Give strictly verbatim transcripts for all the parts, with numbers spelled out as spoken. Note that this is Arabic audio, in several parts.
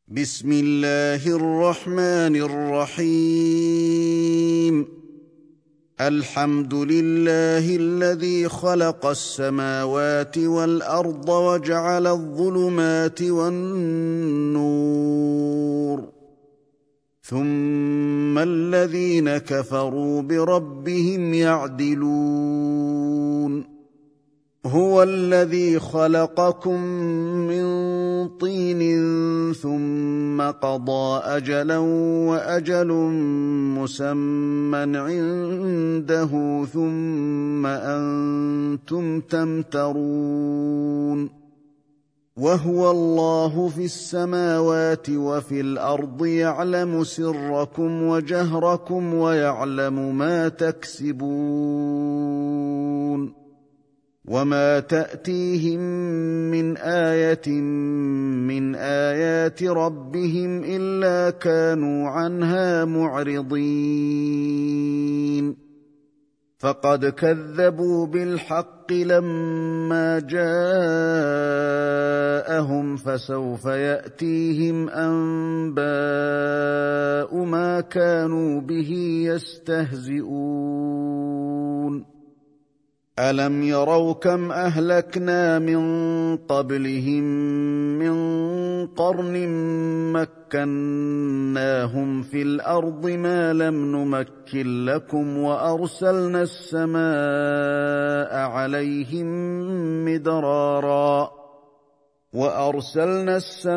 بسم الله الرحمن الرحيم. الحمد لله الذي خلق السماوات والأرض وجعل الظلمات والنور، ثم الذين كفروا بربهم يعدلون. هو الذي خلقكم من طين ثم قضى أجلا وأجل مسمى عنده ثم أنتم تمترون. وهو الله في السماوات وفي الأرض يعلم سركم وجهركم ويعلم ما تكسبون. وما تأتيهم من آية من آيات ربهم إلا كانوا عنها معرضين. فقد كذبوا بالحق لما جاءهم، فسوف يأتيهم أنباء ما كانوا به يستهزئون. ألم يروا كم أهلكنا من قبلهم من قرن مكناهم في الأرض ما لم نمكن لكم، وأرسلنا السماء عليهم مدرارا وأرسلنا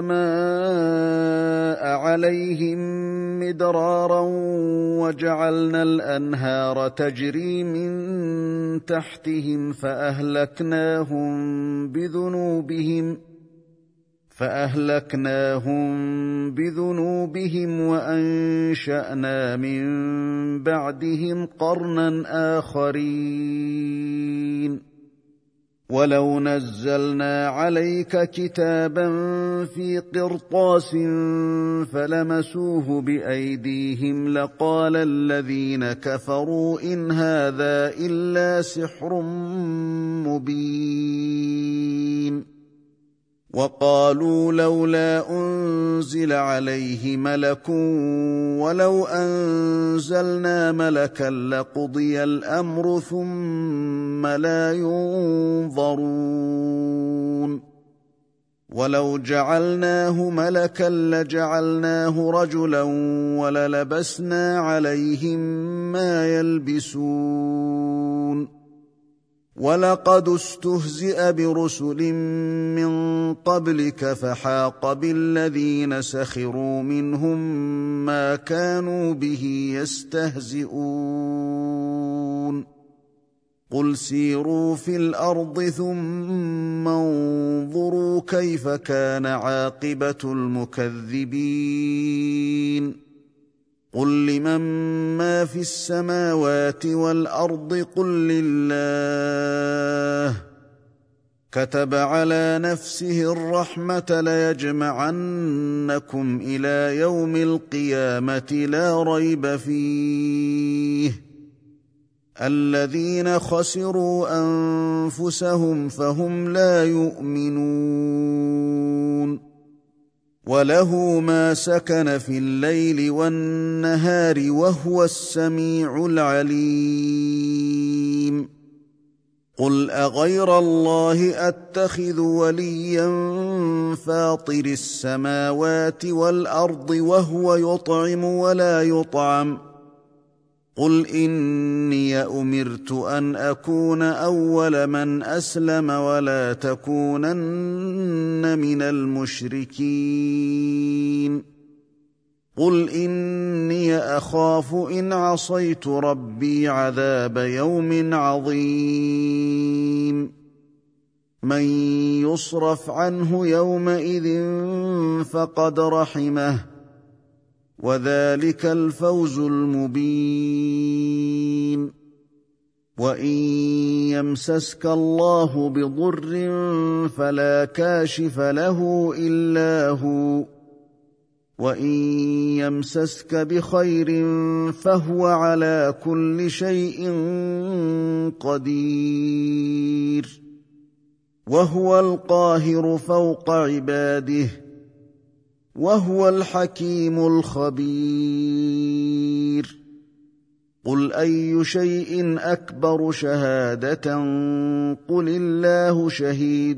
السماء عليهم مدرارا وجعلنا الأنهار تجري من تحتهم فأهلكناهم بذنوبهم فأهلكناهم بذنوبهم وأنشأنا من بعدهم قرنا آخرين. ولو نزلنا عليك كتابا في قرطاس فلمسوه بأيديهم لقال الذين كفروا إن هذا إلا سحر مبين. وقالوا لولا أنزل عليه ملك ولو أنزلنا ملكا لقضي الأمر ثم لا ينظرون. ولو جعلناه ملكا لجعلناه رجلا وللبسنا عليهم ما يلبسون. ولقد استهزئ برسل من قبلك فحاق بالذين سخروا منهم ما كانوا به يستهزئون. قل سيروا في الأرض ثم انظروا كيف كان عاقبة المكذبين. قل لمن ما في السماوات والأرض قل لله. كتب على نفسه الرحمة ليجمعنكم إلى يوم القيامة لا ريب فيه. الذين خسروا أنفسهم فهم لا يؤمنون. وله ما سكن في الليل والنهار وهو السميع العليم. قل أغير الله أتخذ وليا فاطر السماوات والأرض وهو يطعم ولا يطعم. قل إني أمرت أن أكون أول من أسلم ولا تكونن من المشركين. قل إني أخاف إن عصيت ربي عذاب يوم عظيم. من يصرف عنه يومئذ فقد رحمه وذلك الفوز المبين. وإن يمسسك الله بضر فلا كاشف له إلا هو، وإن يمسسك بخير فهو على كل شيء قدير. وهو القاهر فوق عباده وهو الحكيم الخبير. قل أي شيء أكبر شهادة قل الله شهيد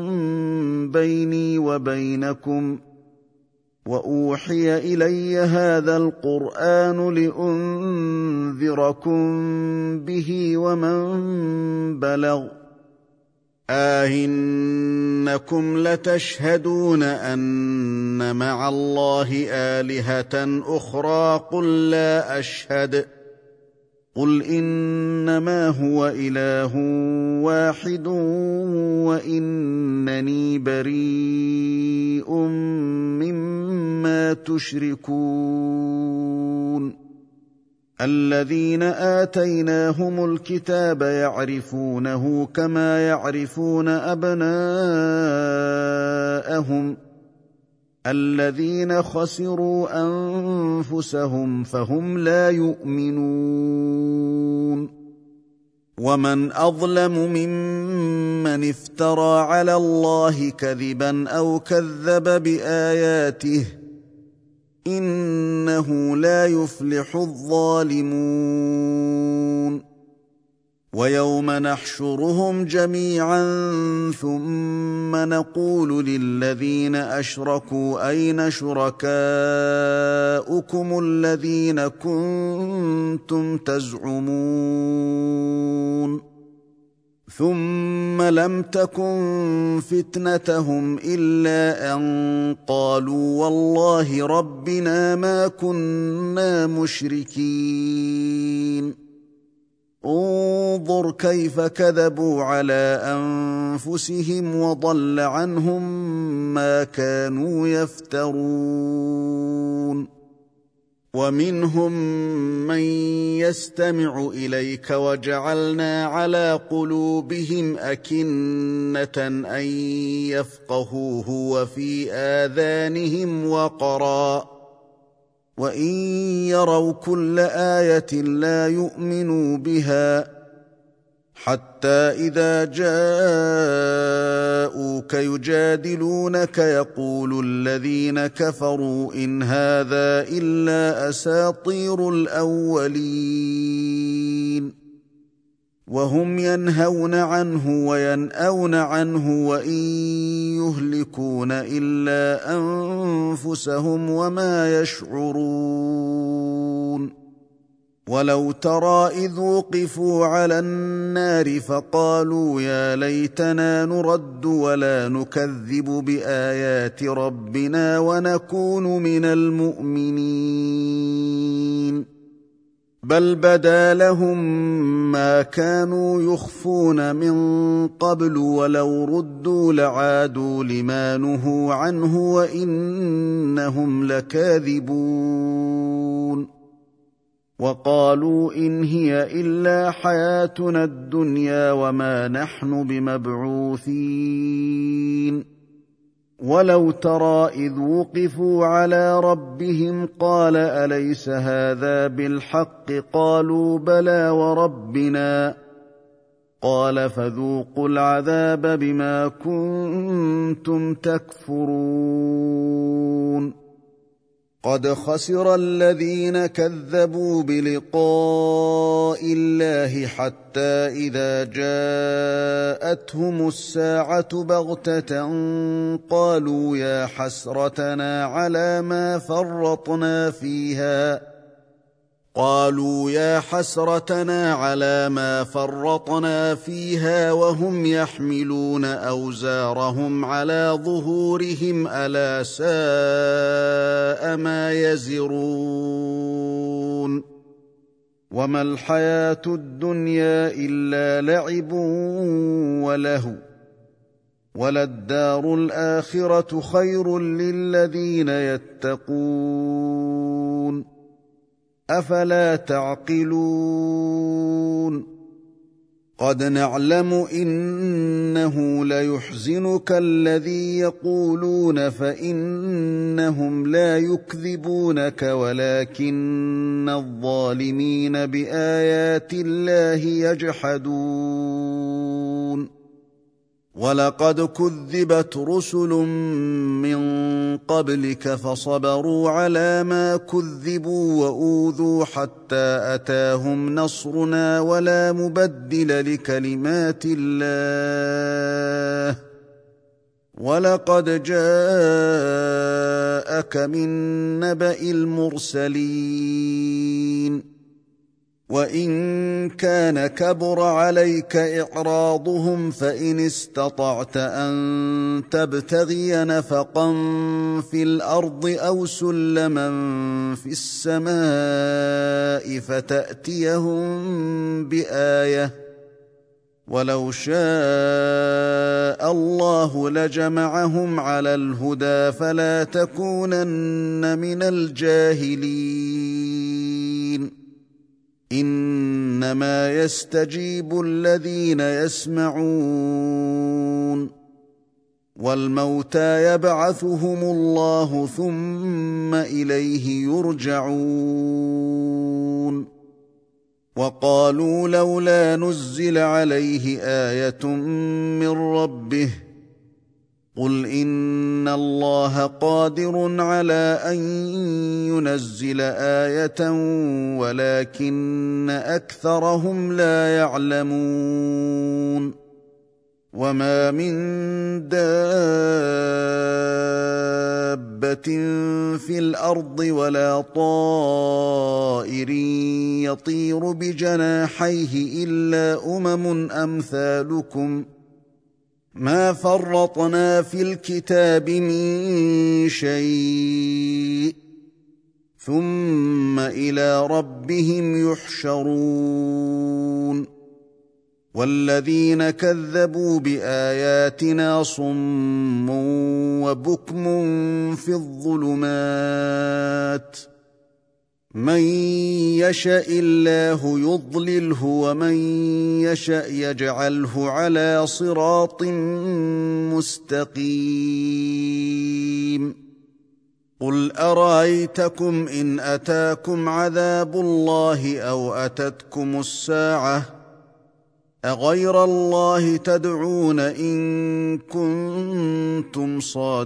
بيني وبينكم وأوحي إلي هذا القرآن لأنذركم به ومن بلغ آئنكم لتشهدون أن مع الله آلهة أخرى قل لا أشهد قل إنما هو إله واحد وإنني بريء مما تشركون. الذين آتيناهم الكتاب يعرفونه كما يعرفون أبناءهم الذين خسروا أنفسهم فهم لا يؤمنون. ومن أظلم ممن افترى على الله كذبا أو كذب بآياته إنه لا يفلح الظالمون. ويوم نحشرهم جميعا ثم نقول للذين أشركوا أين شركاؤكم الذين كنتم تزعمون ثم لم تكن فتنتهم إلا أن قالوا والله ربنا ما كنا مشركين. انظر كيف كذبوا على أنفسهم وضل عنهم ما كانوا يفترون. ومنهم من يستمع إليك وجعلنا على قلوبهم أكنة أن يفقهوه وفي آذانهم وقرا وإن يروا كل آية لا يؤمنوا بها حتى إذا جاءوك يجادلونك يقول الذين كفروا إن هذا إلا أساطير الأولين وهم ينهون عنه وينأون عنه وإن يهلكون إلا أنفسهم وما يشعرون. ولو ترى إذ وقفوا على النار فقالوا يا ليتنا نرد ولا نكذب بآيات ربنا ونكون من المؤمنين بل بدا لهم ما كانوا يخفون من قبل ولو ردوا لعادوا لما نهوا عنه وإنهم لكاذبون. وقالوا إن هي إلا حياتنا الدنيا وما نحن بمبعوثين. ولو ترى إذ وقفوا على ربهم قال أليس هذا بالحق قالوا بلى وربنا قال فذوقوا العذاب بما كنتم تكفرون. قد خسر الذين كذبوا بلقاء الله حتى إذا جاءتهم الساعة بغتة قالوا يا حسرتنا على ما فرطنا فيها قالوا يا حسرتنا على ما فرطنا فيها وهم يحملون أوزارهم على ظهورهم ألا ساء ما يزرون. وما الحياة الدنيا إلا لعب ولهو وللدار الآخرة خير للذين يتقون أفلا تعقلون. قد نعلم إنه ليحزنك الذي يقولون فإنهم لا يكذبونك ولكن الظالمين بآيات الله يجحدون. ولقد كذبت رسل من قبلك فصبروا على ما كذبوا وأوذوا حتى أتاهم نصرنا ولا مبدل لكلمات الله ولقد جاءك من نبأ المرسلين وإن كان كبر عليك إعراضهم فإن استطعت أن تبتغي نفقا في الأرض أو سلما في السماء فتأتيهم بآية ولو شاء الله لجمعهم على الهدى فلا تكونن من الجاهلين إنما يستجيب الذين يسمعون والموتى يبعثهم الله ثم إليه يرجعون وقالوا لولا نزل عليه آية من ربه قل إن الله قادر على أن ينزل آية ولكن أكثرهم لا يعلمون وما من دابة في الأرض ولا طائر يطير بجناحيه إلا أمم أمثالكم ما فرطنا في الكتاب من شيء ثم إلى ربهم يحشرون والذين كذبوا بآياتنا صم وبكم في الظلمات من يشاء الله يضلله ومن يشاء يجعله على صراط مستقيم قل أرأيتكم إن أتاكم عذاب الله أو أتتكم الساعة أغير الله تدعون إن كنتم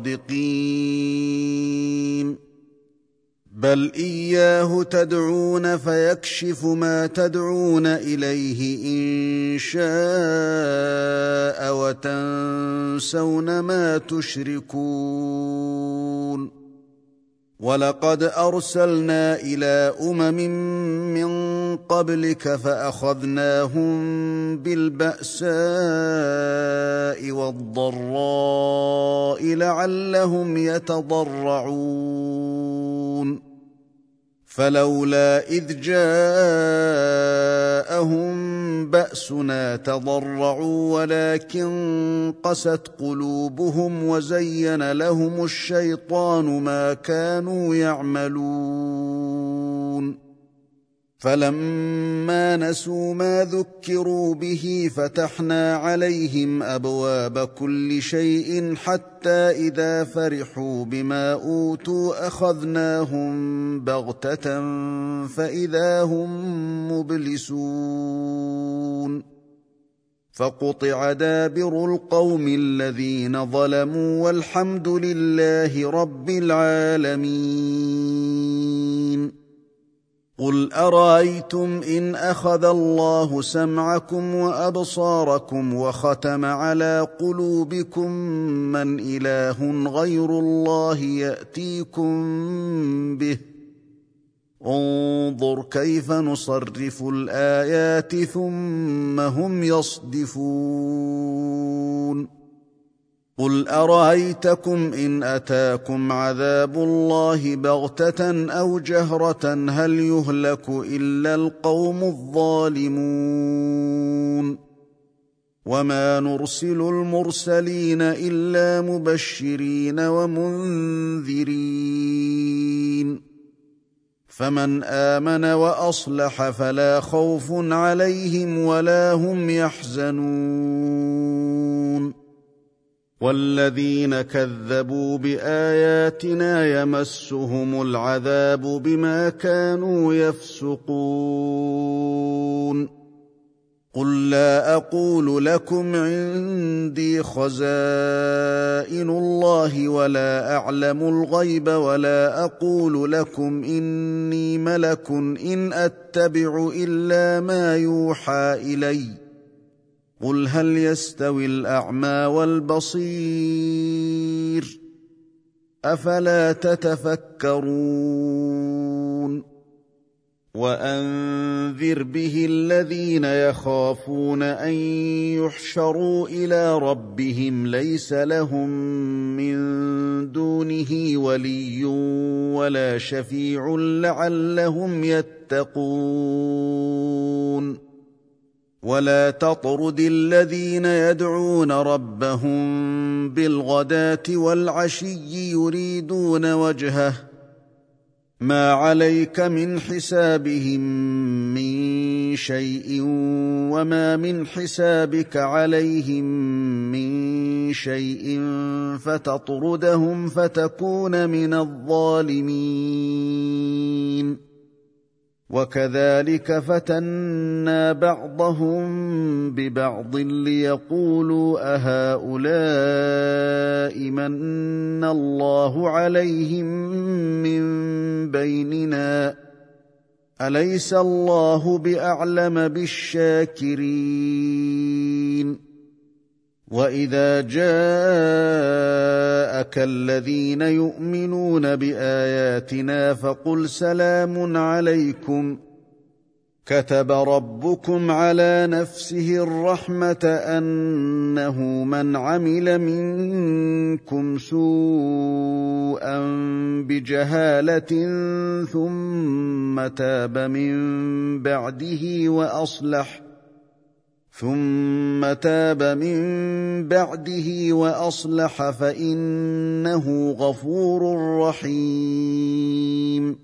صادقين بل إياه تدعون فيكشف ما تدعون إليه إن شاء وتنسون ما تشركون ولقد أرسلنا إلى أمم من قبلك فأخذناهم بالبأساء والضراء لعلهم يتضرعون فلولا إذ جاءهم بأسنا تضرعوا ولكن قست قلوبهم وزين لهم الشيطان ما كانوا يعملون فلما نسوا ما ذكروا به فتحنا عليهم أبواب كل شيء حتى إذا فرحوا بما أوتوا أخذناهم بغتة فإذا هم مبلسون فقطع دابر القوم الذين ظلموا والحمد لله رب العالمين قل أرأيتم إن أخذ الله سمعكم وأبصاركم وختم على قلوبكم من إله غير الله يأتيكم به انظر كيف نصرف الآيات ثم هم يصدفون قل أرأيتكم إن أتاكم عذاب الله بغتة أو جهرة هل يهلك إلا القوم الظالمون وما نرسل المرسلين إلا مبشرين ومنذرين فمن آمن وأصلح فلا خوف عليهم ولا هم يحزنون والذين كذبوا بآياتنا يمسهم العذاب بما كانوا يفسقون قل لا اقول لكم عندي خزائن الله ولا اعلم الغيب ولا اقول لكم اني ملك ان اتبع الا ما يوحى الي قل هل يستوي الاعمى والبصير افلا تتفكرون وأنذر به الذين يخافون أن يحشروا إلى ربهم ليس لهم من دونه ولي ولا شفيع لعلهم يتقون ولا تطرد الذين يدعون ربهم بالغداة والعشي يريدون وجهه ما عليك من حسابهم من شيء وما من حسابك عليهم من شيء فتطردهم فتكون من الظالمين وكذلك فتنا بعضهم ببعض ليقولوا أهؤلاء من الله عليهم من بيننا أليس الله بأعلم بالشاكرين وإذا جاءك الذين يؤمنون بآياتنا فقل سلام عليكم كتب ربكم على نفسه الرحمة أنه من عمل منكم سوءا بجهالة ثم تاب من بعده وأصلح ثم تاب من بعده وأصلح فإنه غفور رحيم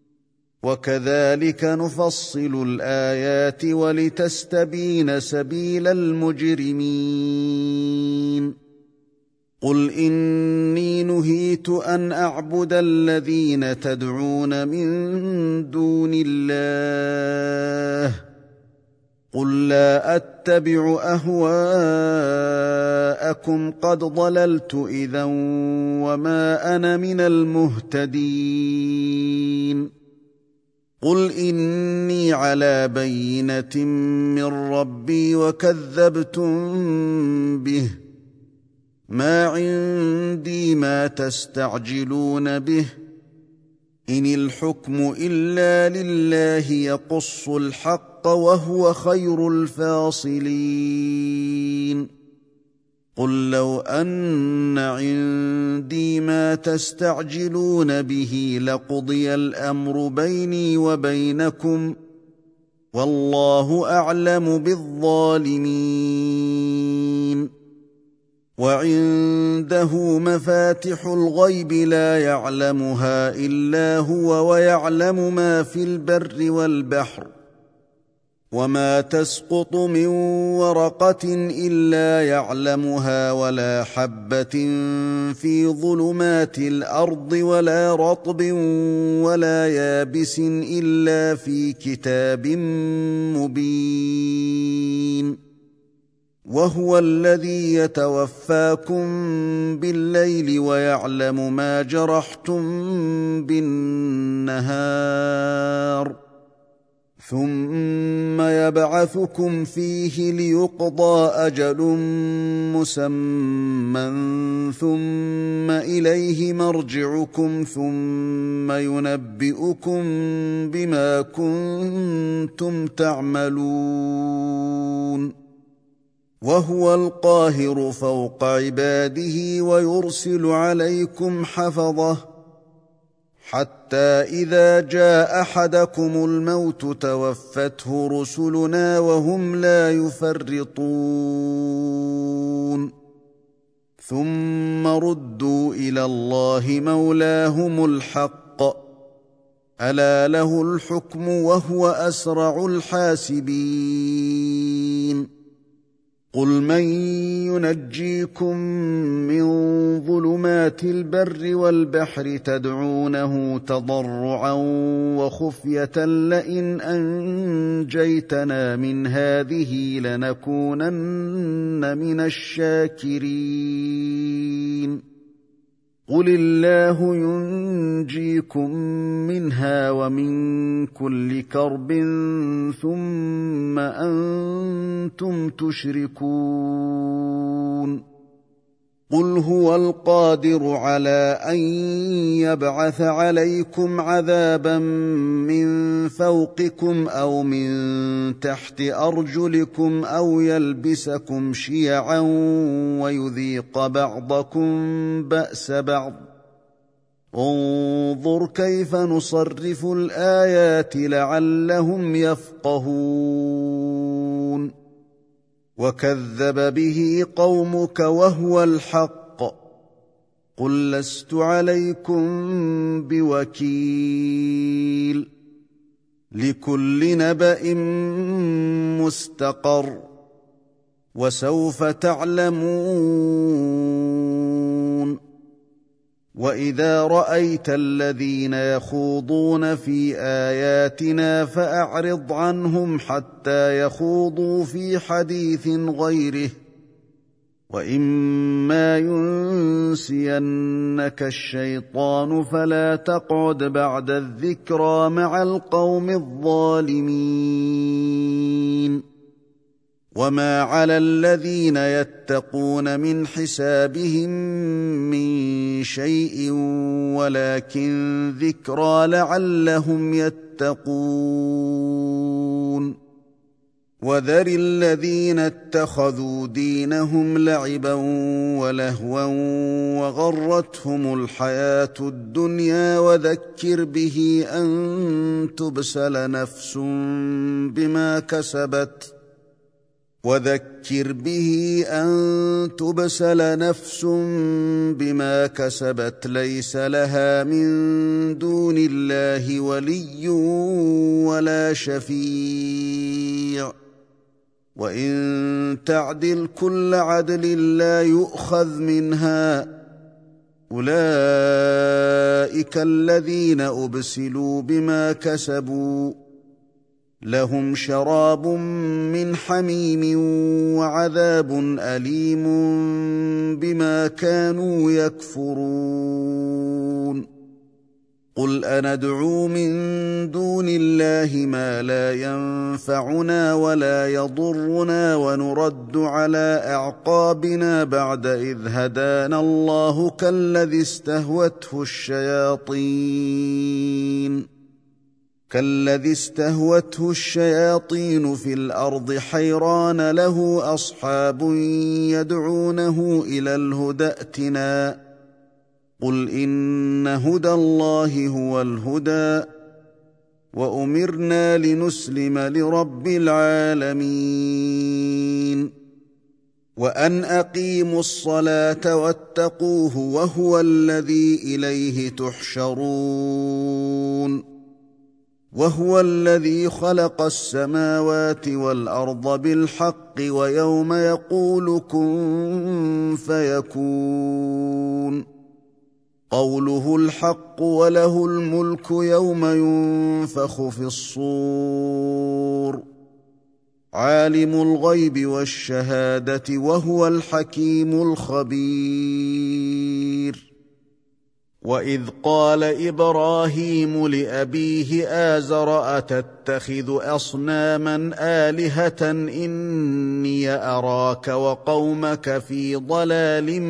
وكذلك نفصل الآيات ولتستبين سبيل المجرمين قل إني نهيت أن أعبد الذين تدعون من دون الله قل لا أتبع أهواءكم قد ضللت إذا وما أنا من المهتدين قل إني على بينة من ربي وكذبتم به ما عندي ما تستعجلون به إن الحكم إلا لله يقص الحق وهو خير الفاصلين قل لو أن عندي ما تستعجلون به لقضي الأمر بيني وبينكم والله أعلم بالظالمين وعنده مفاتح الغيب لا يعلمها إلا هو ويعلم ما في البر والبحر وما تسقط من ورقة إلا يعلمها ولا حبة في ظلمات الأرض ولا رطب ولا يابس إلا في كتاب مبين وهو الذي يتوفاكم بالليل ويعلم ما جرحتم بالنهار ثم يبعثكم فيه ليقضى أجل مسمى ثم إليه مرجعكم ثم ينبئكم بما كنتم تعملون وهو القاهر فوق عباده ويرسل عليكم حفظه حتى إذا جاء أحدكم الموت توفته رسلنا وهم لا يفرطون ثم ردوا إلى الله مولاهم الحق ألا له الحكم وهو أسرع الحاسبين قل من ينجيكم من ظلمات البر والبحر تدعونه تضرعا وخفية لئن أنجيتنا من هذه لنكونن من الشاكرين قل الله ينجيكم منها ومن كل كرب ثم أنتم تشركون قل هو القادر على أن يبعث عليكم عذابا من فوقكم أو من تحت أرجلكم أو يلبسكم شيعا ويذيق بعضكم بأس بعض انظر كيف نصرف الآيات لعلهم يفقهون وكذب به قومك وهو الحق قل لست عليكم بوكيل لكل نبأ مستقر وسوف تعلمون وإذا رأيت الذين يخوضون في آياتنا فأعرض عنهم حتى يخوضوا في حديث غيره وإما ينسينك الشيطان فلا تقعد بعد الذكرى مع القوم الظالمين وما على الذين يتقون من حسابهم من شيء ولكن ذكرى لعلهم يتقون وذر الذين اتخذوا دينهم لعبا ولهوا وغرتهم الحياة الدنيا وذكر به أن تبسل نفس بما كسبت وذكر به أن تبسل نفس بما كسبت ليس لها من دون الله ولي ولا شفيع وإن تعدل كل عدل لا يؤخذ منها أولئك الذين أبسلوا بما كسبوا لهم شراب من حميم وعذاب أليم بما كانوا يكفرون قل أندعو من دون الله ما لا ينفعنا ولا يضرنا ونرد على أعقابنا بعد إذ هدانا الله كالذي استهوته الشياطين كالذي استهوته الشياطين في الأرض حيران له أصحاب يدعونه إلى الهدى ائتنا قل إن هدى الله هو الهدى وأمرنا لنسلم لرب العالمين وأن أقيموا الصلاة واتقوه وهو الذي إليه تحشرون وهو الذي خلق السماوات والأرض بالحق ويوم يقول كن فيكون قوله الحق وله الملك يوم ينفخ في الصور عالم الغيب والشهادة وهو الحكيم الخبير وإذ قال إبراهيم لأبيه آزر أتتخذ أصناما آلهة إني أراك وقومك في ضلال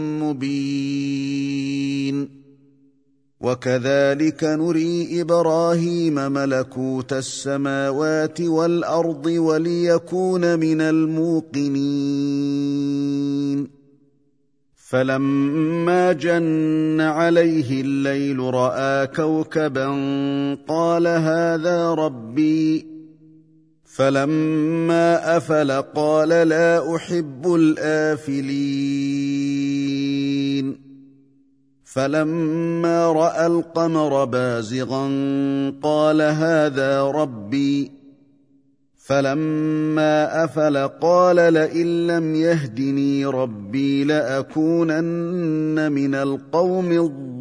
مبين وكذلك نري إبراهيم ملكوت السماوات والأرض وليكون من الموقنين فلما جن عليه الليل رأى كوكبا قال هذا ربي فلما أفل قال لا أحب الآفلين فلما رأى القمر بازغا قال هذا ربي فلما أفل قال لئن لم يهدني ربي لأكونن من القوم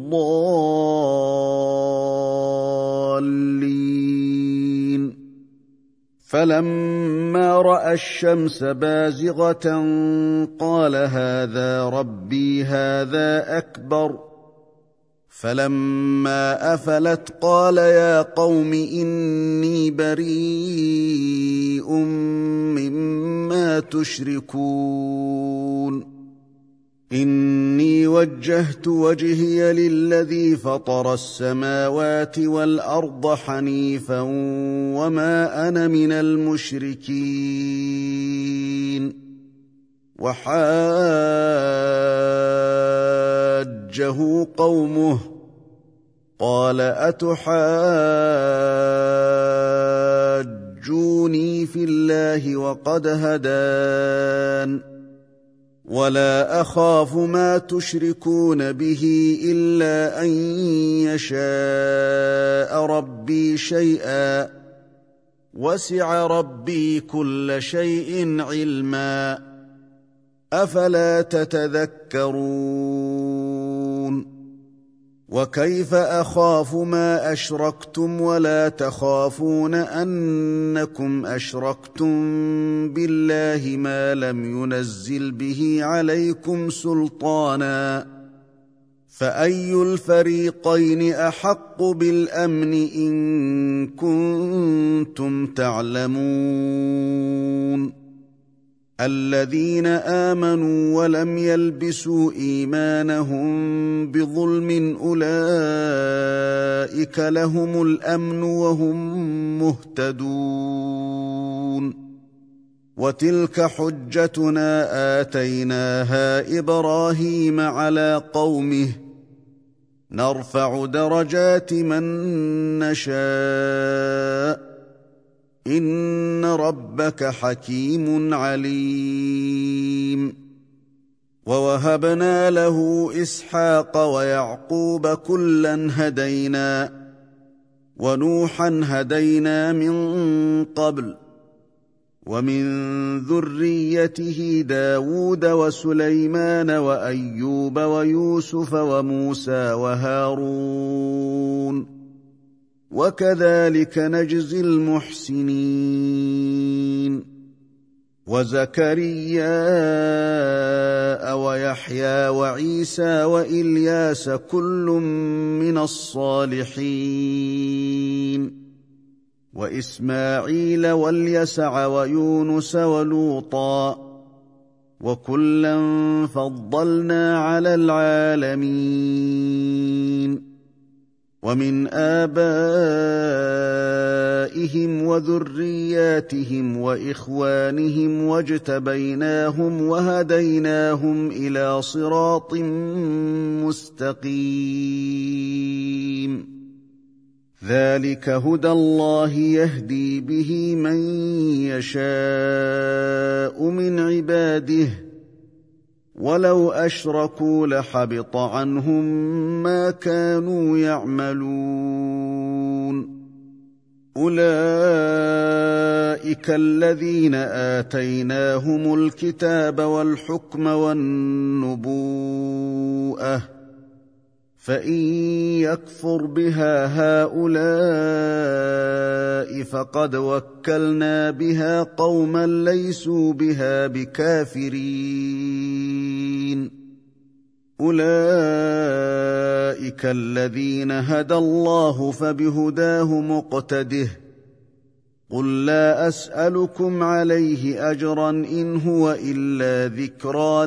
الضالين. فلما رأى الشمس بازغة قال هذا ربي هذا أكبر. فلما أفلت قال يا قوم إني بريء مما تشركون. إني وجهت وجهي للذي فطر السماوات والأرض حنيفا وما أنا من المشركين. وحاجه قومه قال أتحاجوني في الله وقد هدان ولا أخاف ما تشركون به إلا أن يشاء ربي شيئا وسع ربي كل شيء علما أفلا تتذكرون. وكيف أخاف ما أشركتم ولا تخافون أنكم أشركتم بالله ما لم ينزل به عليكم سلطانا فأي الفريقين أحق بالأمن إن كنتم تعلمون. الذين آمنوا ولم يلبسوا إيمانهم بظلم أولئك لهم الأمن وهم مهتدون. وتلك حجتنا آتيناها إبراهيم على قومه نرفع درجات من نشاء إن ربك حكيم عليم. ووهبنا له إسحاق ويعقوب كلا هدينا ونوحا هدينا من قبل ومن ذريته داود وسليمان وأيوب ويوسف وموسى وهارون وكذلك نجزي المحسنين. وزكريا ويحيى وعيسى وإلياس كل من الصالحين وإسماعيل واليسع ويونس ولوطا وكلا فضلنا على العالمين. ومن آبائهم وذرياتهم وإخوانهم واجتبيناهم وهديناهم إلى صراط مستقيم. ذلك هدى الله يهدي به من يشاء من عباده ولو أشركوا لحبط عنهم ما كانوا يعملون. أولئك الذين آتيناهم الكتاب والحكم والنبوءة فإن يكفر بها هؤلاء فقد وكلنا بها قوما ليسوا بها بكافرين. أولئك الذين هدى الله فبهداه مقتده قل لا أسألكم عليه أجرا إن هو إلا ذكرى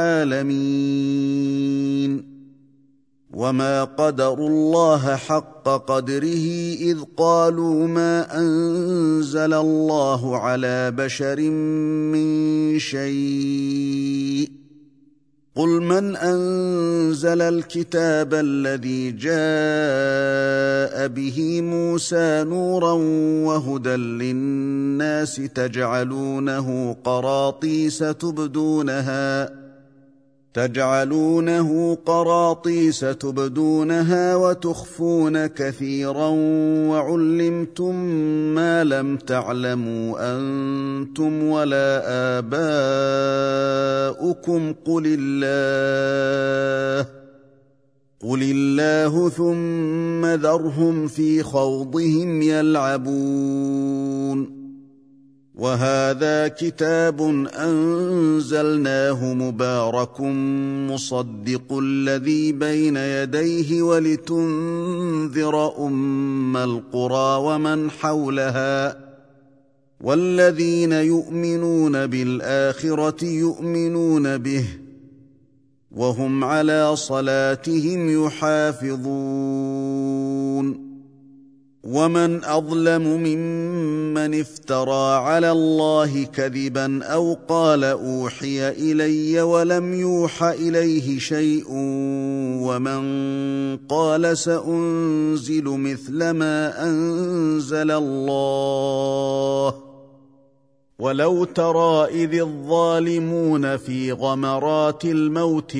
للعالمين. وما قدروا الله حق قدره إذ قالوا ما أنزل الله على بشر من شيء قل من أنزل الكتاب الذي جاء به موسى نورا وهدى للناس تجعلونه قراطيس تبدونها تجعلونه قراطيس تبدونها وتخفون كثيرا وعلمتم ما لم تعلموا أنتم ولا آباؤكم قل الله قل الله ثم ذرهم في خوضهم يلعبون وهذا كتاب أنزلناه مبارك مصدق الذي بين يديه ولتنذر أم القرى ومن حولها والذين يؤمنون بالآخرة يؤمنون به وهم على صلاتهم يحافظون ومن أظلم ممن افترى على الله كذبا أو قال أوحي إلي ولم يوح إليه شيء ومن قال سأنزل مثل ما أنزل الله ولو ترى إذ الظالمون في غمرات الموت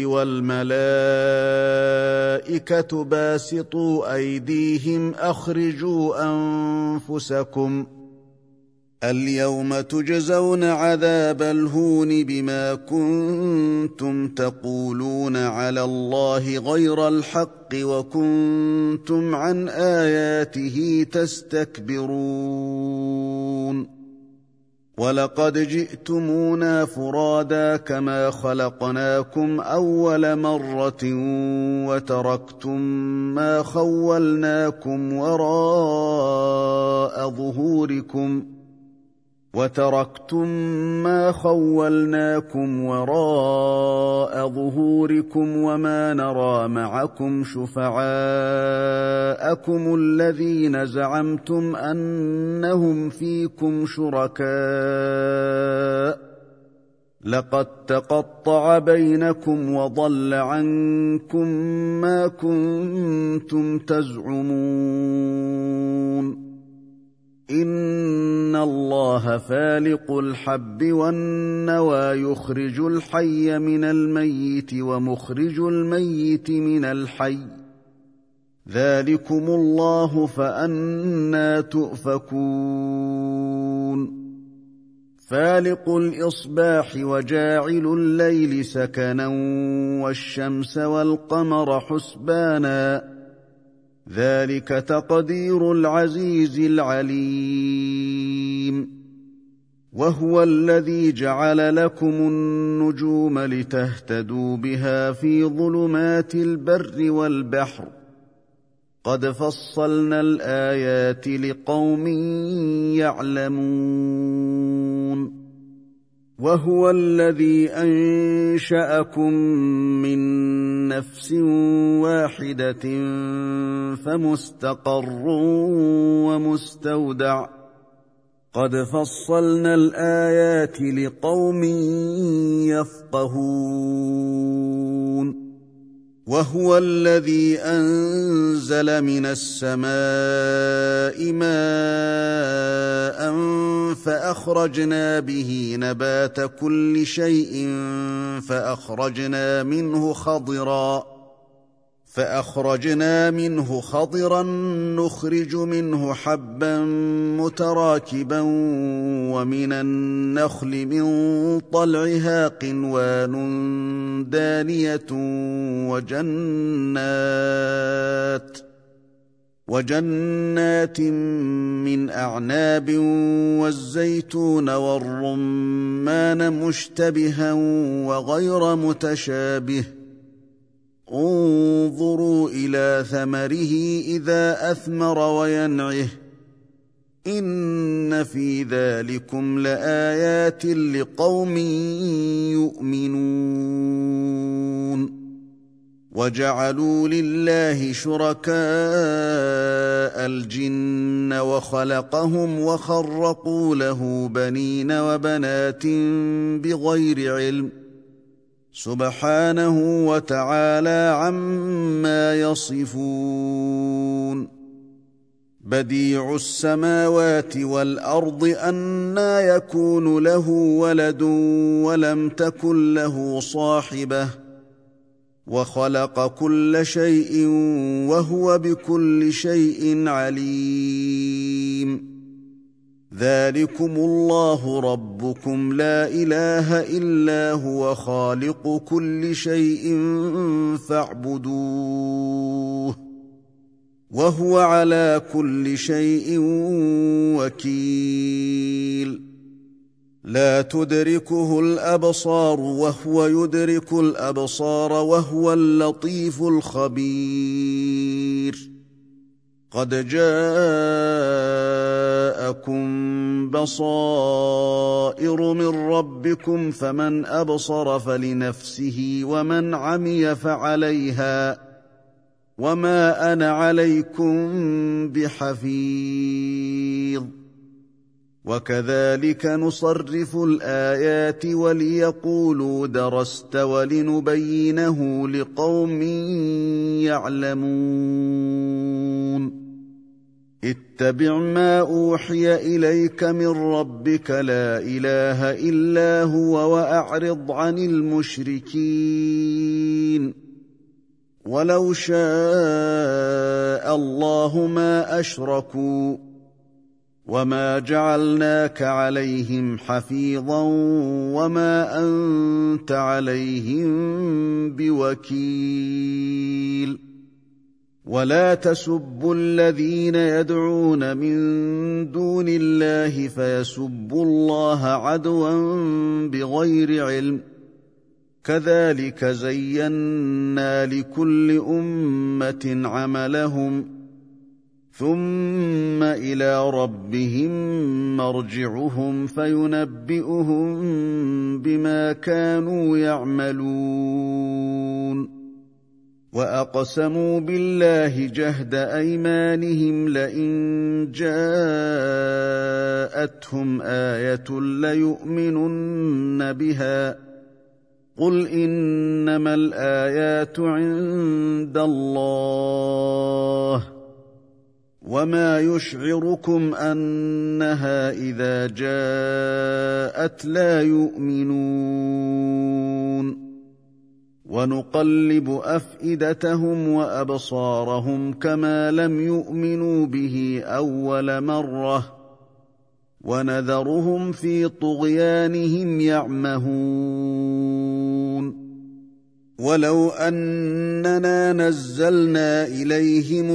والملائكة باسطوا أيديهم أخرجوا أنفسكم اليوم تجزون عذاب الهون بما كنتم تقولون على الله غير الحق وكنتم عن آياته تستكبرون ولقد جئتمونا فرادا كما خلقناكم أول مرة وتركتم ما خولناكم وراء ظهوركم وتركتم ما خولناكم وراء ظهوركم وما نرى معكم شفعاءكم الذين زعمتم أنهم فيكم شركاء لقد تقطع بينكم وضل عنكم ما كنتم تزعمون إن الله فالق الحب والنوى يخرج الحي من الميت ومخرج الميت من الحي ذلكم الله فأنى تؤفكون فالق الإصباح وجاعل الليل سكنا والشمس والقمر حسبانا ذلك تقدير العزيز العليم وهو الذي جعل لكم النجوم لتهتدوا بها في ظلمات البر والبحر قد فصلنا الآيات لقوم يعلمون وهو الذي أنشأكم من نفس واحدة فمستقر ومستودع قد فصلنا الآيات لقوم يفقهون وهو الذي أنزل من السماء ماء فأخرجنا به نبات كل شيء فأخرجنا منه خضرا فأخرجنا منه خضرا نخرج منه حبا متراكبا ومن النخل من طلعها قنوان دانية وجنات وجنات من أعناب والزيتون والرمان مشتبها وغير متشابه انظروا إلى ثمره إذا أثمر وينعه إن في ذلكم لآيات لقوم يؤمنون وجعلوا لله شركاء الجن وخلقهم وخرقوا له بنين وبنات بغير علم سبحانه وتعالى عما يصفون بديع السماوات والأرض أنى يكون له ولد ولم تكن له صاحبة وخلق كل شيء وهو بكل شيء عليم. ذلكم الله ربكم لا إله إلا هو خالق كل شيء فاعبدوه وهو على كل شيء وكيل. لا تدركه الأبصار وهو يدرك الأبصار وهو اللطيف الخبير. قد جاءكم بصائر من ربكم فمن أبصر فلنفسه ومن عمي فعليها وما أنا عليكم بحفيظ. وكذلك نصرف الآيات وليقولوا درست ولنبينه لقوم يعلمون. اتبع ما أوحي إليك من ربك لا إله إلا هو وأعرض عن المشركين. ولو شاء الله ما أشركوا وما جعلناك عليهم حفيظا وما أنت عليهم بوكيل. ولا تسبوا الذين يدعون من دون الله فيسبوا الله عدوا بغير علم. كذلك زينا لكل أمة عملهم ثم إلى ربهم مرجعهم فينبئهم بما كانوا يعملون. وأقسموا بالله جهد أيمانهم لئن جاءتهم آية ليؤمنن بها. قل إنما الآيات عند الله وما يشعركم أنها إذا جاءت لا يؤمنون. ونقلب أفئدتهم وأبصارهم كما لم يؤمنوا به أول مرة ونذرهم في طغيانهم يعمهون. ولو أننا نزلنا إليهم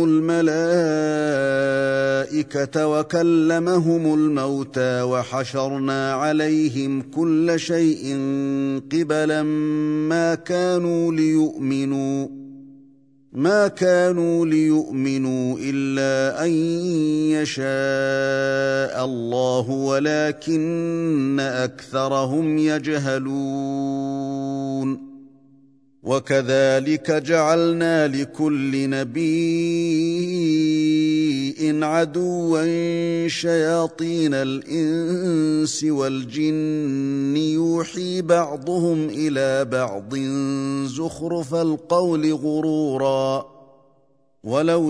الملائكة وكلمهم الموتى وحشرنا عليهم كل شيء قبلا ما كانوا ليؤمنوا ما كانوا ليؤمنوا إلا أن يشاء الله ولكن أكثرهم يجهلون. وكذلك جعلنا لكل نبي عدوا شياطين الإنس والجن يوحي بعضهم إلى بعض زخرف القول غرورا. ولو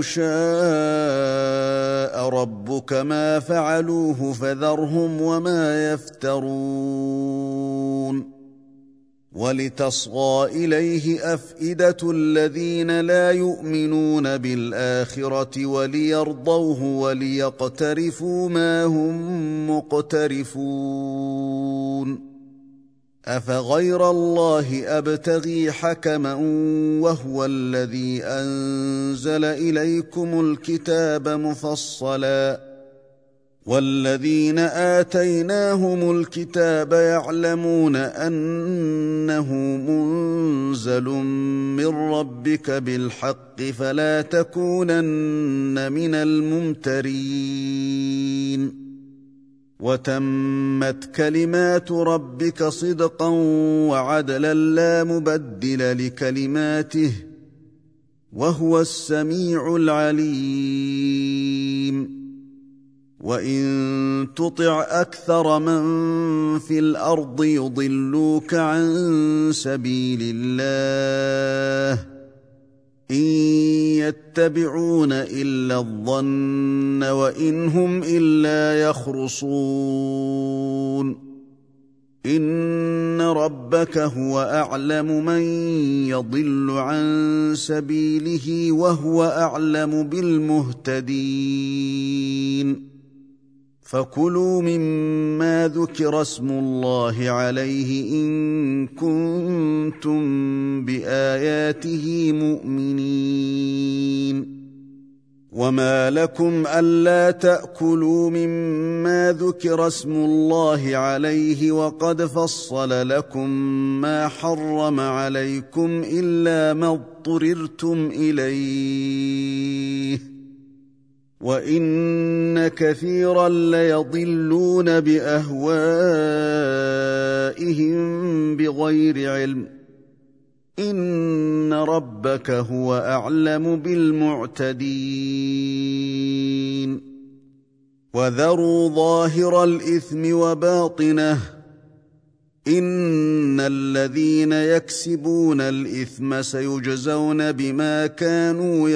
شاء ربك ما فعلوه فذرهم وما يفترون. ولتصغى إليه أفئدة الذين لا يؤمنون بالآخرة وليرضوه وليقترفوا ما هم مقترفون. أفغير الله أبتغي حكما وهو الذي أنزل إليكم الكتاب مفصلا والذين آتيناهم الكتاب يعلمون أنه منزل من ربك بالحق فلا تكونن من الممترين. وتمت كلمات ربك صدقا وعدلا لا مبدل لكلماته وهو السميع العليم. وإن تطع أكثر من في الأرض يضلوك عن سبيل الله إن يتبعون إلا الظن وإن هم إلا يخرصون. إن ربك هو أعلم من يضل عن سبيله وهو أعلم بالمهتدين فكلوا مما ذكر اسم الله عليه إن كنتم بآياته مؤمنين وما لكم ألا تأكلوا مما ذكر اسم الله عليه وقد فصل لكم ما حرم عليكم إلا ما اضطررتم إليه وإن كثيرا ليضلون بأهوائهم بغير علم إن ربك هو أعلم بالمعتدين وذروا ظاهر الإثم وباطنه إن الذين يكسبون الإثم سيجزون بما كانوا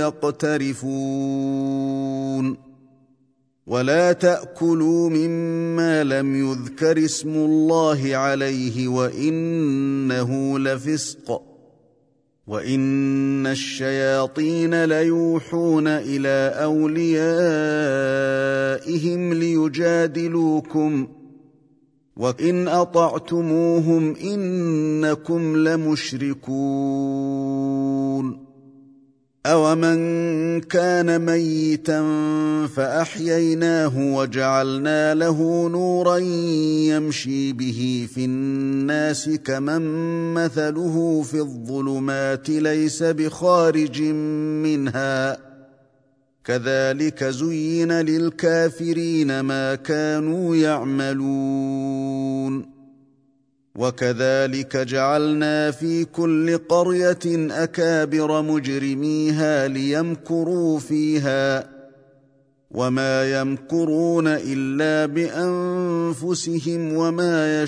يقترفون ولا تأكلوا مما لم يذكر اسم الله عليه وإنه لفسق وإن الشياطين ليوحون إلى أوليائهم ليجادلوكم وإن أطعتموهم إنكم لمشركون أومن كان ميتا فأحييناه وجعلنا له نورا يمشي به في الناس كمن مثله في الظلمات ليس بخارج منها كذلك زين للكافرين ما كانوا يعملون وكذلك جعلنا في كل قرية أكابر مجرميها ليمكروا فيها وما يمكرون إلا بأنفسهم وما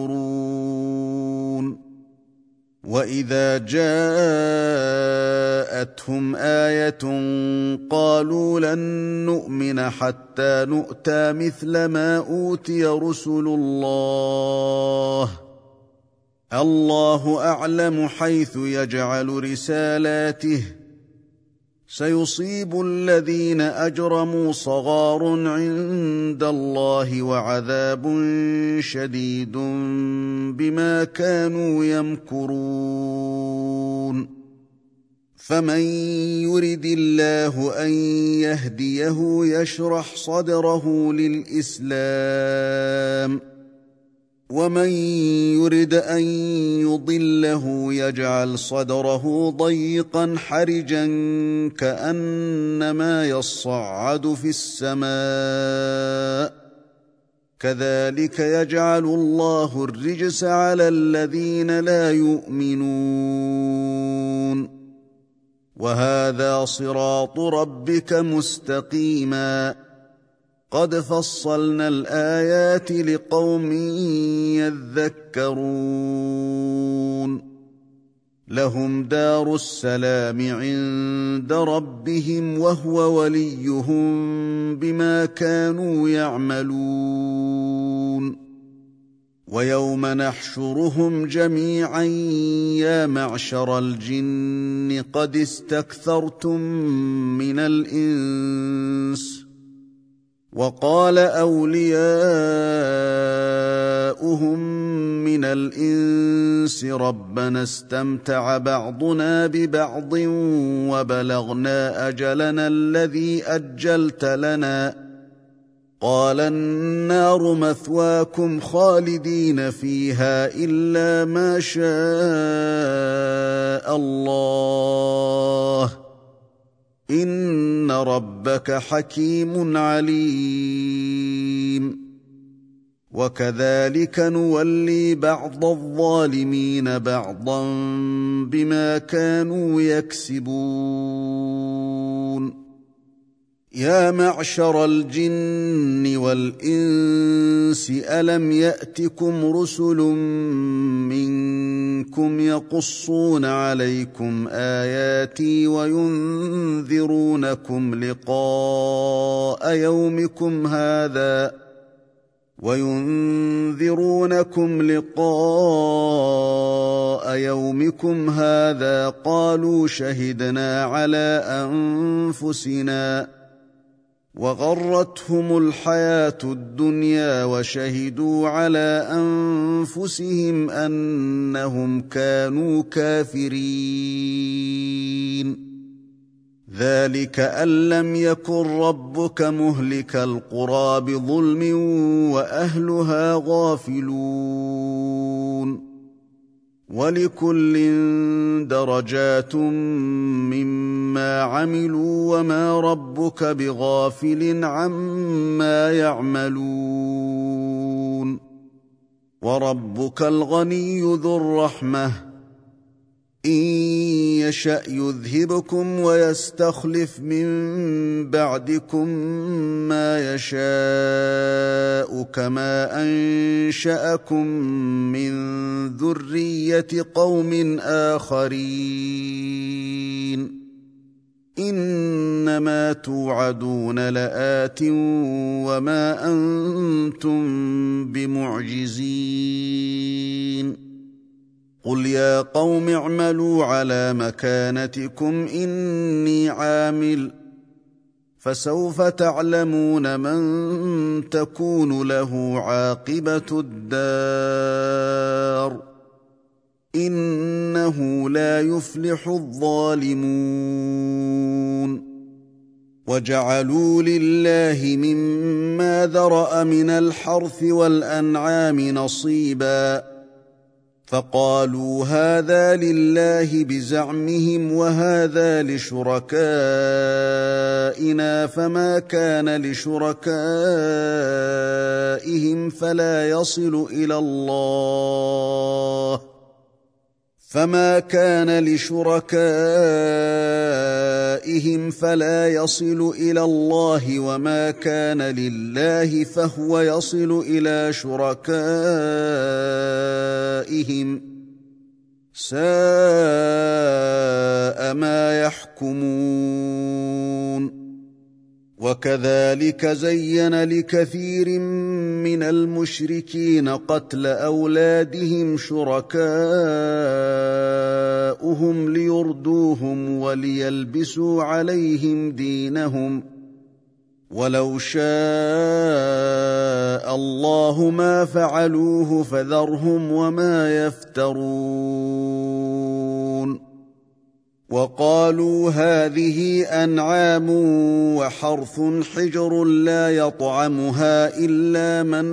يشعرون وإذا جاءتهم آية قالوا لن نؤمن حتى نؤتى مثل ما أوتي رسل الله الله أعلم حيث يجعل رسالاته سيصيب الذين أجرموا صغار عند الله وعذاب شديد بما كانوا يمكرون فمن يرد الله أن يهديه يشرح صدره للإسلام ومن يرد أن يضله يجعل صدره ضيقا حرجا كأنما يصعد في السماء كذلك يجعل الله الرجس على الذين لا يؤمنون وهذا صراط ربك مستقيما قد فصلنا الآيات لقوم يذكرون لهم دار السلام عند ربهم وهو وليهم بما كانوا يعملون ويوم نحشرهم جميعا يا معشر الجن قد استكثرتم من الإنس وقال أولياؤهم من الإنس ربنا استمتع بعضنا ببعض وبلغنا أجلنا الذي أجلت لنا قال النار مثواكم خالدين فيها إلا ما شاء الله إن ربك حكيم عليم وكذلك نولي بعض الظالمين بعضا بما كانوا يكسبون يا معشر الجن والإنس ألم يأتكم رسل منكم يقصون عليكم آياتي وينذرونكم لقاء يومكم هذا وينذرونكم لقاء يومكم هذا قالوا شهدنا على أنفسنا وغرتهم الحياة الدنيا وشهدوا على أنفسهم أنهم كانوا كافرين ذلك أن لم يكن ربك مهلك القرى بظلم وأهلها غافلون ولكل درجات مما عملوا وما ربك بغافل عما يعملون وربك الغني ذو الرحمة إن يشأ يذهبكم ويستخلف من بعدكم ما يشاء كما أنشأكم من ذرية قوم آخرين إنما توعدون لآت وما أنتم بمعجزين قل يا قوم اعملوا على مكانتكم إني عامل فسوف تعلمون من تكون له عاقبة الدار إنه لا يفلح الظالمون وجعلوا لله مما ذرأ من الحرث والأنعام نصيبا فقالوا هذا لله بزعمهم وهذا لشركائنا فما كان لشركائهم فلا يصل إلى الله فما كان لشركائهم فلا يصل إلى الله وما كان لله فهو يصل إلى شركائهم ساء ما يحكمون وكذلك زين لكثير من المشركين قتل أولادهم شركاؤهم ليردوهم وليلبسوا عليهم دينهم ولو شاء الله ما فعلوه فذرهم وما يفترون وقالوا هذه أنعام وحرث حجر لا يطعمها إلا من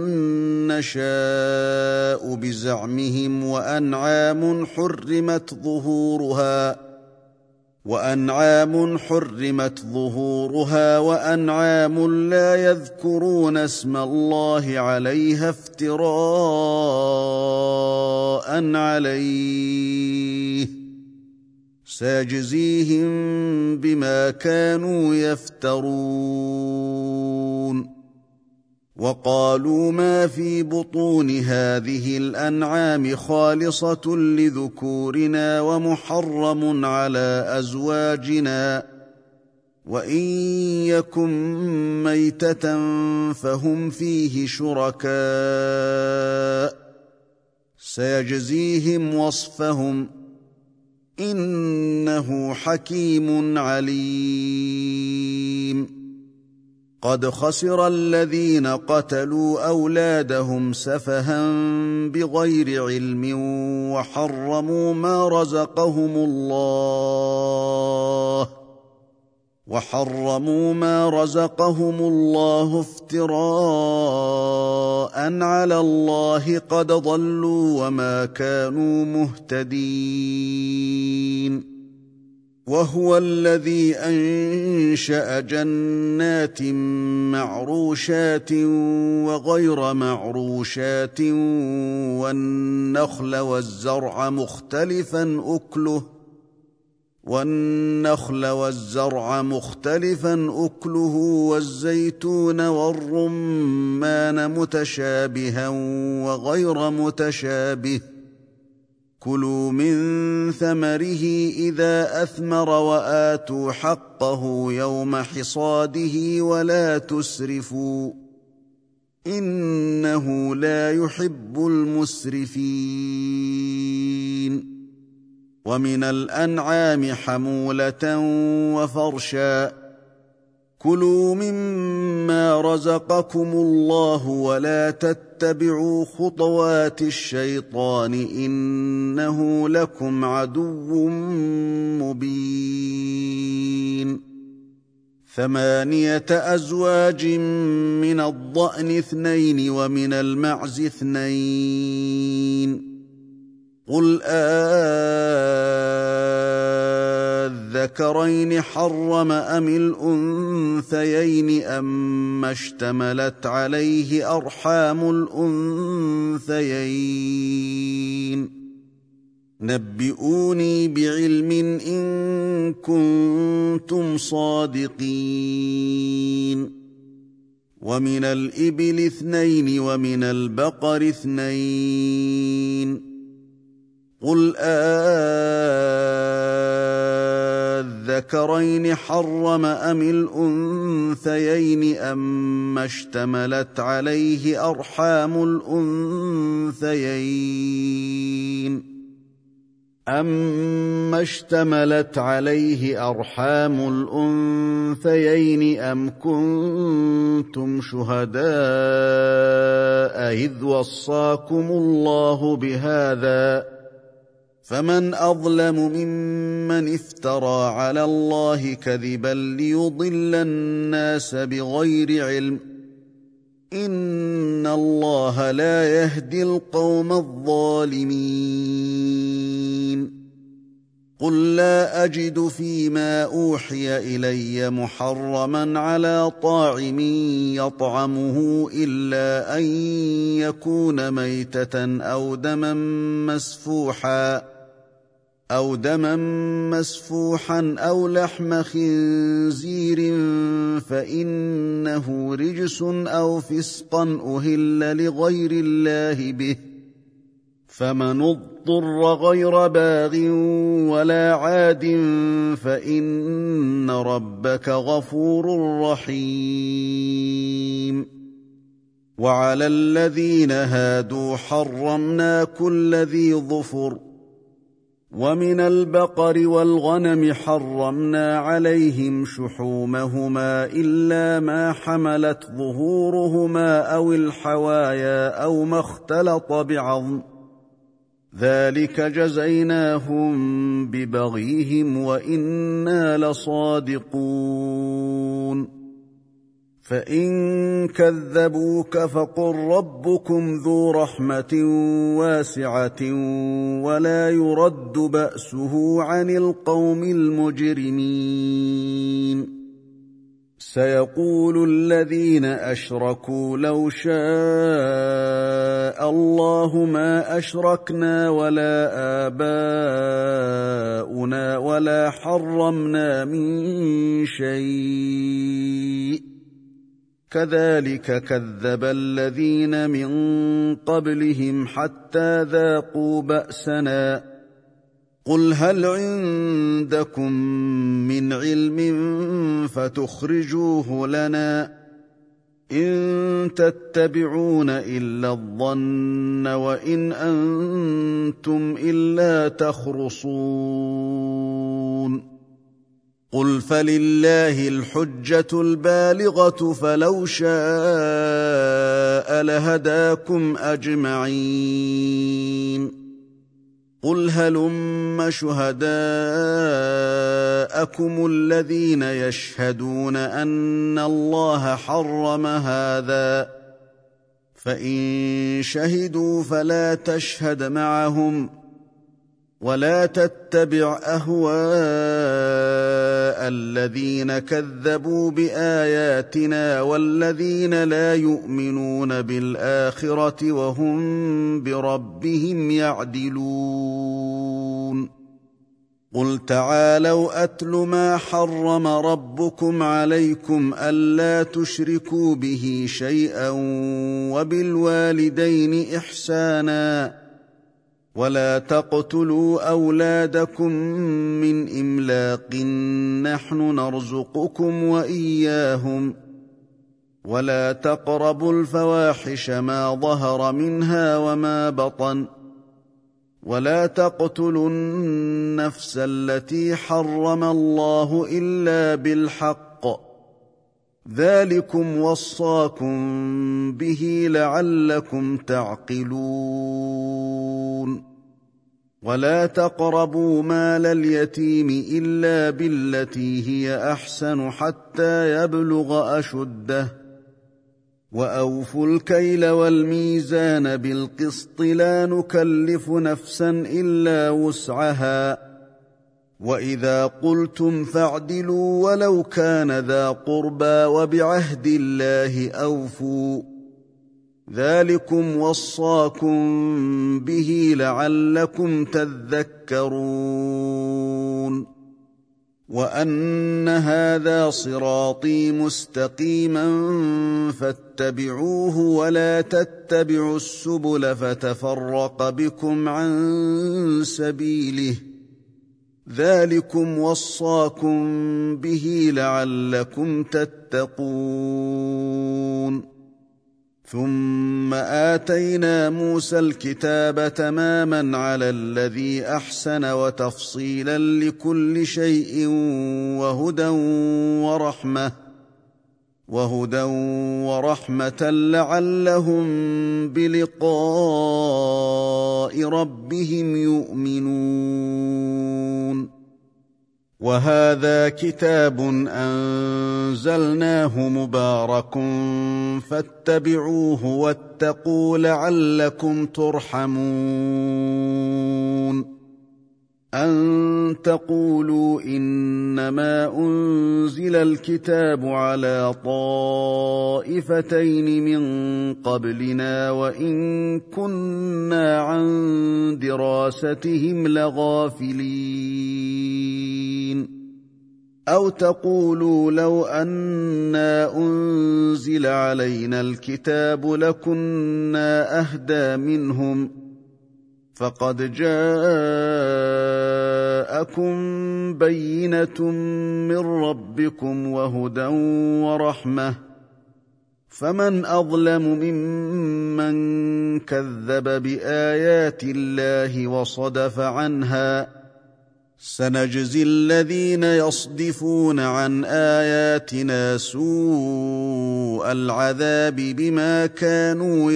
نشاء بزعمهم وأنعام حرمت ظهورها وأنعام حرمت ظهورها وأنعام لا يذكرون اسم الله عليها افتراء عليه سيجزيهم بما كانوا يفترون وقالوا ما في بطون هذه الأنعام خالصة لذكورنا ومحرم على أزواجنا وإن يكن ميتة فهم فيه شركاء سيجزيهم وصفهم إنه حكيم عليم قد خسر الذين قتلوا أولادهم سفها بغير علم وحرموا ما رزقهم الله وحرموا ما رزقهم الله افتراء على الله قد ضلوا وما كانوا مهتدين وهو الذي أنشأ جنات معروشات وغير معروشات والنخل والزرع مختلفا أكله والنخل والزرع مختلفا أكله والزيتون والرمان متشابها وغير متشابه كلوا من ثمره إذا أثمر وآتوا حقه يوم حصاده ولا تسرفوا إنه لا يحب المسرفين. ومن الأنعام حمولة وفرشا، كلوا مما رزقكم الله ولا تتبعوا خطوات الشيطان إنه لكم عدو مبين. ثمانية أزواج من الضأن اثنين ومن المعز اثنين، قل أذكرين حرم أم الأنثيين أما اشتملت عليه أرحام الأنثيين. نبئوني بعلم إن كنتم صادقين. ومن الإبل اثنين ومن البقر اثنين، قل أذكرين حرم أم الأنثيين أما اشتملت عليه أرحام الأنثيين أما اشتملت عليه أرحام الأنثيين أم كنتم شهداء إذ وصاكم الله بهذا، فمن أظلم ممن افترى على الله كذبا ليضل الناس بغير علم، إن الله لا يهدي القوم الظالمين. قل لا أجد فيما أوحي إلي محرما على طاعم يطعمه إلا أن يكون ميتة أو دما مسفوحا أو دما مسفوحا أو لحم خنزير فإنه رجس أو فسقا أهل لغير الله به، فمن اضطر غير باغ ولا عاد فإن ربك غفور رحيم. وعلى الذين هادوا حرمنا كل ذي ظفر، ومن البقر والغنم حرمنا عليهم شحومهما إلا ما حملت ظهورهما أو الحوايا أو ما اختلط بعظم، ذلك جزيناهم ببغيهم وإنا لصادقون. فإن كذبوك فقل ربكم ذو رحمة واسعة ولا يرد بأسه عن القوم المجرمين. سيقول الذين أشركوا لو شاء الله ما أشركنا ولا آباؤنا ولا حرمنا من شيء، كذلك كذب الذين من قبلهم حتى ذاقوا بأسنا. قل هل عندكم من علم فتخرجوه لنا؟ إن تتبعون إلا الظن وإن أنتم إلا تخرصون. قل فلله الحجة البالغة فلو شاء لهداكم أجمعين. قل هلم شهداءكم الذين يشهدون أن الله حرم هذا، فإن شهدوا فلا تشهد معهم ولا تتبع أهواء الذين كذبوا بآياتنا والذين لا يؤمنون بالآخرة وهم بربهم يعدلون. قل تعالوا أتل ما حرم ربكم عليكم ألا تشركوا به شيئا وبالوالدين إحسانا ولا تقتلوا أولادكم من إملاق نحن نرزقكم وإياهم ولا تقربوا الفواحش ما ظهر منها وما بطن ولا تقتلوا النفس التي حرم الله إلا بالحق ذلكم وصاكم به لعلكم تعقلون ولا تقربوا مال اليتيم إلا بالتي هي أحسن حتى يبلغ أشده وأوفوا الكيل والميزان بالقسط لا نكلف نفسا إلا وسعها وإذا قلتم فاعدلوا ولو كان ذا قربى وبعهد الله أوفوا ذلكم وصاكم به لعلكم تذكرون وأن هذا صراطي مستقيما فاتبعوه ولا تتبعوا السبل فتفرق بكم عن سبيله ذلكم وصاكم به لعلكم تتقون ثم آتينا موسى الكتاب تماما على الذي أحسن وتفصيلا لكل شيء وهدى ورحمة وهدى ورحمة لعلهم بلقاء ربهم يؤمنون وهذا كتاب أنزلناه مبارك فاتبعوه واتقوا لعلكم ترحمون أن تقولوا إنما أنزل الكتاب على طائفتين من قبلنا وإن كنا عن دراستهم لغافلين أو تقولوا لو أنا أنزل علينا الكتاب لكنا أهدى منهم فقد جاءكم بينة من ربكم وهدى ورحمة فمن أظلم ممن كذب بآيات الله وصدف عنها سنجزي الذين يصدفون عن آياتنا سوء العذاب بما كانوا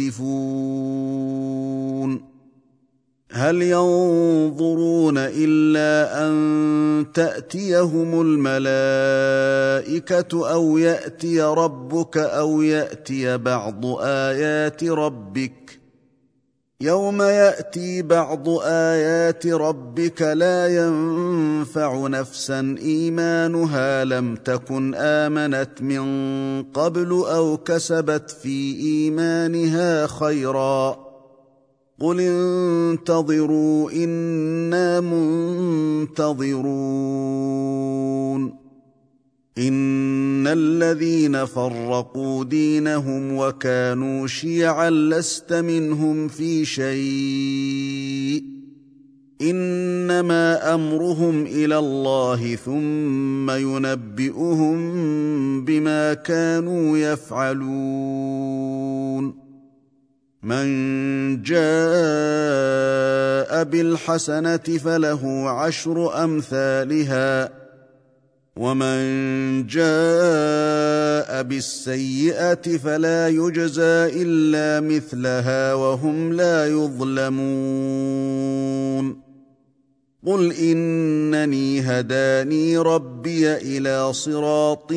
يصدفون هل ينظرون إلا أن تأتيهم الملائكة أو يأتي ربك أو يأتي بعض آيات ربك يوم يأتي بعض آيات ربك لا ينفع نفسا إيمانها لم تكن آمنت من قبل أو كسبت في إيمانها خيرا قل انتظروا إنا منتظرون إن الذين فرقوا دينهم وكانوا شيعا لست منهم في شيء إنما أمرهم إلى الله ثم ينبئهم بما كانوا يفعلون من جاء بالحسنة فله عشر أمثالها ومن جاء بالسيئة فلا يجزى إلا مثلها وهم لا يظلمون قل إنني هداني ربي إلى صراط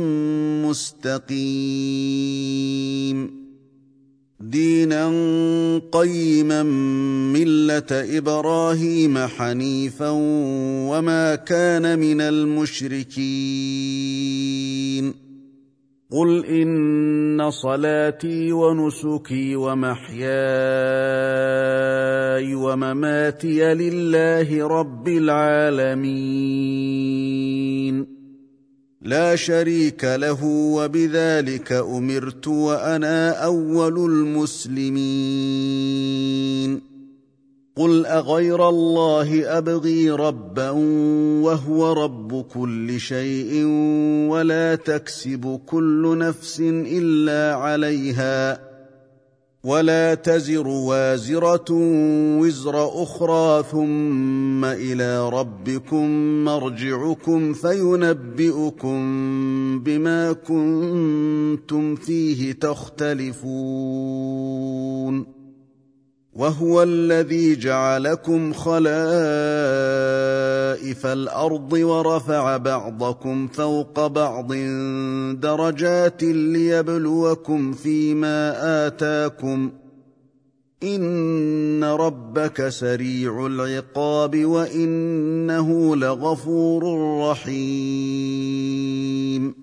مستقيم دينا قيما ملة إبراهيم حنيفا وما كان من المشركين قل إن صلاتي ونسكي ومحياي ومماتي لله رب العالمين لا شريك له وبذلك أمرت وأنا أول المسلمين قل أغير الله أبغي ربا وهو رب كل شيء ولا تكسب كل نفس إلا عليها ولا تزر وازرة وزر أخرى ثم إلى ربكم مرجعكم فينبئكم بما كنتم فيه تختلفون وهو الذي جعلكم خلائف الأرض ورفع بعضكم فوق بعض درجات ليبلوكم فيما آتاكم إن ربك سريع العقاب وإنه لغفور رحيم